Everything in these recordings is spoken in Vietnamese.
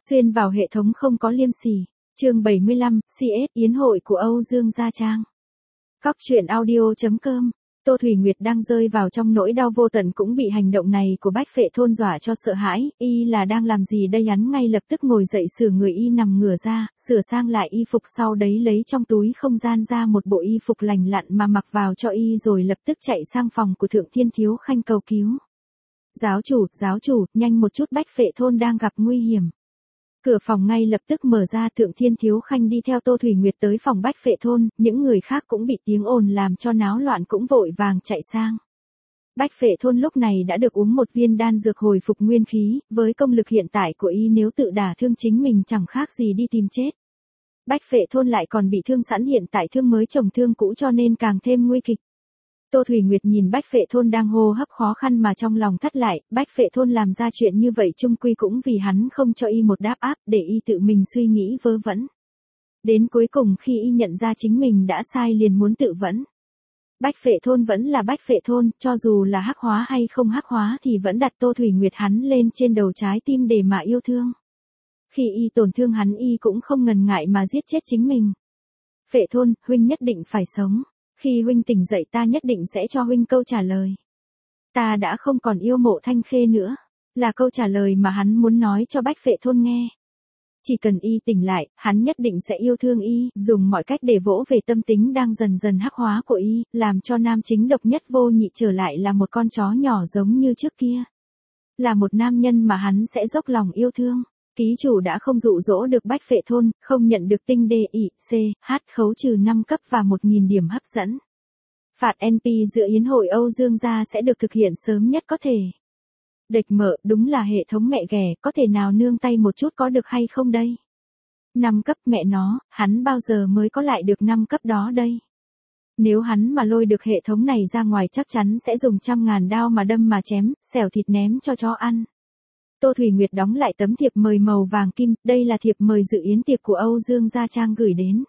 Xuyên vào hệ thống không có liêm sỉ. Chương 75, CS Yến hội của Âu Dương Gia Trang. Cóc truyện audio.com. Tô Thủy Nguyệt đang rơi vào trong nỗi đau vô tận cũng bị hành động này của Bách Phệ Thôn dọa cho sợ hãi, y là đang làm gì đây? Hắn ngay lập tức ngồi dậy sửa người y nằm ngửa ra, sửa sang lại y phục, sau đấy lấy trong túi không gian ra một bộ y phục lành lặn mà mặc vào cho y, rồi lập tức chạy sang phòng của Thượng Thiên Thiếu Khanh cầu cứu. Giáo chủ, nhanh một chút, Bách Phệ Thôn đang gặp nguy hiểm. Cửa phòng ngay lập tức mở ra, Thượng Thiên Thiếu Khanh đi theo Tô Thủy Nguyệt tới phòng Bách Phệ Thôn, những người khác cũng bị tiếng ồn làm cho náo loạn cũng vội vàng chạy sang. Bách Phệ Thôn lúc này đã được uống một viên đan dược hồi phục nguyên khí, với công lực hiện tại của y nếu tự đả thương chính mình chẳng khác gì đi tìm chết. Bách Phệ Thôn lại còn bị thương sẵn, hiện tại thương mới chồng thương cũ cho nên càng thêm nguy kịch. Tô Thủy Nguyệt nhìn Bách Phệ Thôn đang hô hấp khó khăn mà trong lòng thắt lại, Bách Phệ Thôn làm ra chuyện như vậy chung quy cũng vì hắn không cho y một đáp áp để y tự mình suy nghĩ vớ vẩn. Đến cuối cùng khi y nhận ra chính mình đã sai liền muốn tự vẫn. Bách Phệ Thôn vẫn là Bách Phệ Thôn, cho dù là hắc hóa hay không hắc hóa thì vẫn đặt Tô Thủy Nguyệt hắn lên trên đầu trái tim để mà yêu thương. Khi y tổn thương hắn y cũng không ngần ngại mà giết chết chính mình. Phệ Thôn, huynh nhất định phải sống. Khi huynh tỉnh dậy ta nhất định sẽ cho huynh câu trả lời. Ta đã không còn yêu Mộ Thanh Khê nữa, là câu trả lời mà hắn muốn nói cho Bách Phệ Thôn nghe. Chỉ cần y tỉnh lại, hắn nhất định sẽ yêu thương y, dùng mọi cách để vỗ về tâm tính đang dần dần hắc hóa của y, làm cho nam chính độc nhất vô nhị trở lại là một con chó nhỏ giống như trước kia. Là một nam nhân mà hắn sẽ dốc lòng yêu thương. Ký chủ đã không dụ dỗ được Bách Phệ Thôn, không nhận được tinh DICH khấu trừ 5 cấp và 1.000 điểm hấp dẫn. Phạt NP giữa Yến hội Âu Dương Gia sẽ được thực hiện sớm nhất có thể. Địch Mở, đúng là hệ thống mẹ ghẻ, có thể nào nương tay một chút có được hay không đây? 5 cấp mẹ nó, hắn bao giờ mới có lại được 5 cấp đó đây? Nếu hắn mà lôi được hệ thống này ra ngoài chắc chắn sẽ dùng 100.000 đao mà đâm mà chém, xẻo thịt ném cho chó ăn. Tô Thủy Nguyệt đóng lại tấm thiệp mời màu vàng kim, đây là thiệp mời dự yến tiệc của Âu Dương Gia Trang gửi đến.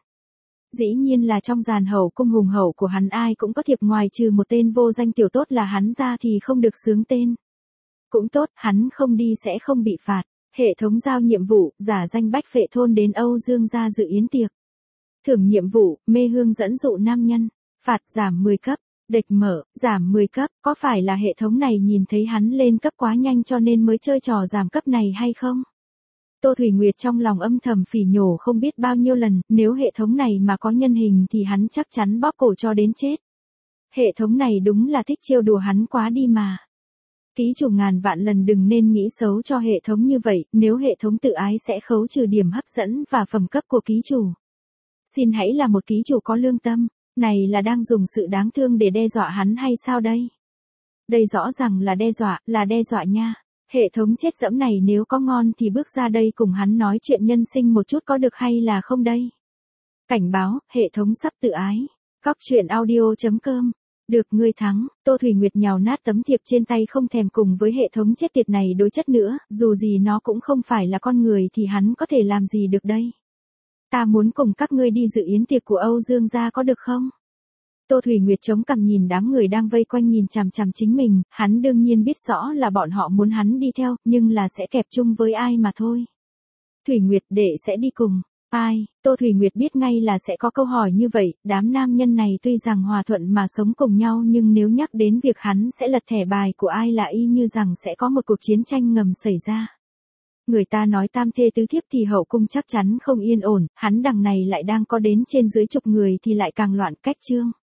Dĩ nhiên là trong dàn hậu cung hùng hậu của hắn ai cũng có thiệp, ngoài trừ một tên vô danh tiểu tốt là hắn ra thì không được xướng tên. Cũng tốt, hắn không đi sẽ không bị phạt. Hệ thống giao nhiệm vụ, giả danh Bách Phệ Thôn đến Âu Dương Gia dự yến tiệc. Thưởng nhiệm vụ, mê hương dẫn dụ nam nhân. Phạt giảm 10 cấp. Địch Mở, giảm 10 cấp, có phải là hệ thống này nhìn thấy hắn lên cấp quá nhanh cho nên mới chơi trò giảm cấp này hay không? Tô Thủy Nguyệt trong lòng âm thầm phỉ nhổ không biết bao nhiêu lần, nếu hệ thống này mà có nhân hình thì hắn chắc chắn bóp cổ cho đến chết. Hệ thống này đúng là thích trêu đùa hắn quá đi mà. Ký chủ ngàn vạn lần đừng nên nghĩ xấu cho hệ thống như vậy, nếu hệ thống tự ái sẽ khấu trừ điểm hấp dẫn và phẩm cấp của ký chủ. Xin hãy là một ký chủ có lương tâm. Này là đang dùng sự đáng thương để đe dọa hắn hay sao đây? Đây rõ ràng là đe dọa nha. Hệ thống chết dẫm này nếu có ngon thì bước ra đây cùng hắn nói chuyện nhân sinh một chút có được hay là không đây? Cảnh báo, hệ thống sắp tự ái. Cóc truyện audio.com. Được ngươi thắng, Tô Thủy Nguyệt nhào nát tấm thiệp trên tay không thèm cùng với hệ thống chết tiệt này đối chất nữa, dù gì nó cũng không phải là con người thì hắn có thể làm gì được đây? Ta muốn cùng các ngươi đi dự yến tiệc của Âu Dương Gia có được không? Tô Thủy Nguyệt chống cằm nhìn đám người đang vây quanh nhìn chằm chằm chính mình, hắn đương nhiên biết rõ là bọn họ muốn hắn đi theo, nhưng là sẽ kẹp chung với ai mà thôi. Thủy Nguyệt đệ sẽ đi cùng. Ai? Tô Thủy Nguyệt biết ngay là sẽ có câu hỏi như vậy, đám nam nhân này tuy rằng hòa thuận mà sống cùng nhau nhưng nếu nhắc đến việc hắn sẽ lật thẻ bài của ai là y như rằng sẽ có một cuộc chiến tranh ngầm xảy ra. Người ta nói tam thê tứ thiếp thì hậu cung chắc chắn không yên ổn, hắn đằng này lại đang có đến trên dưới chục người thì lại càng loạn cách chương.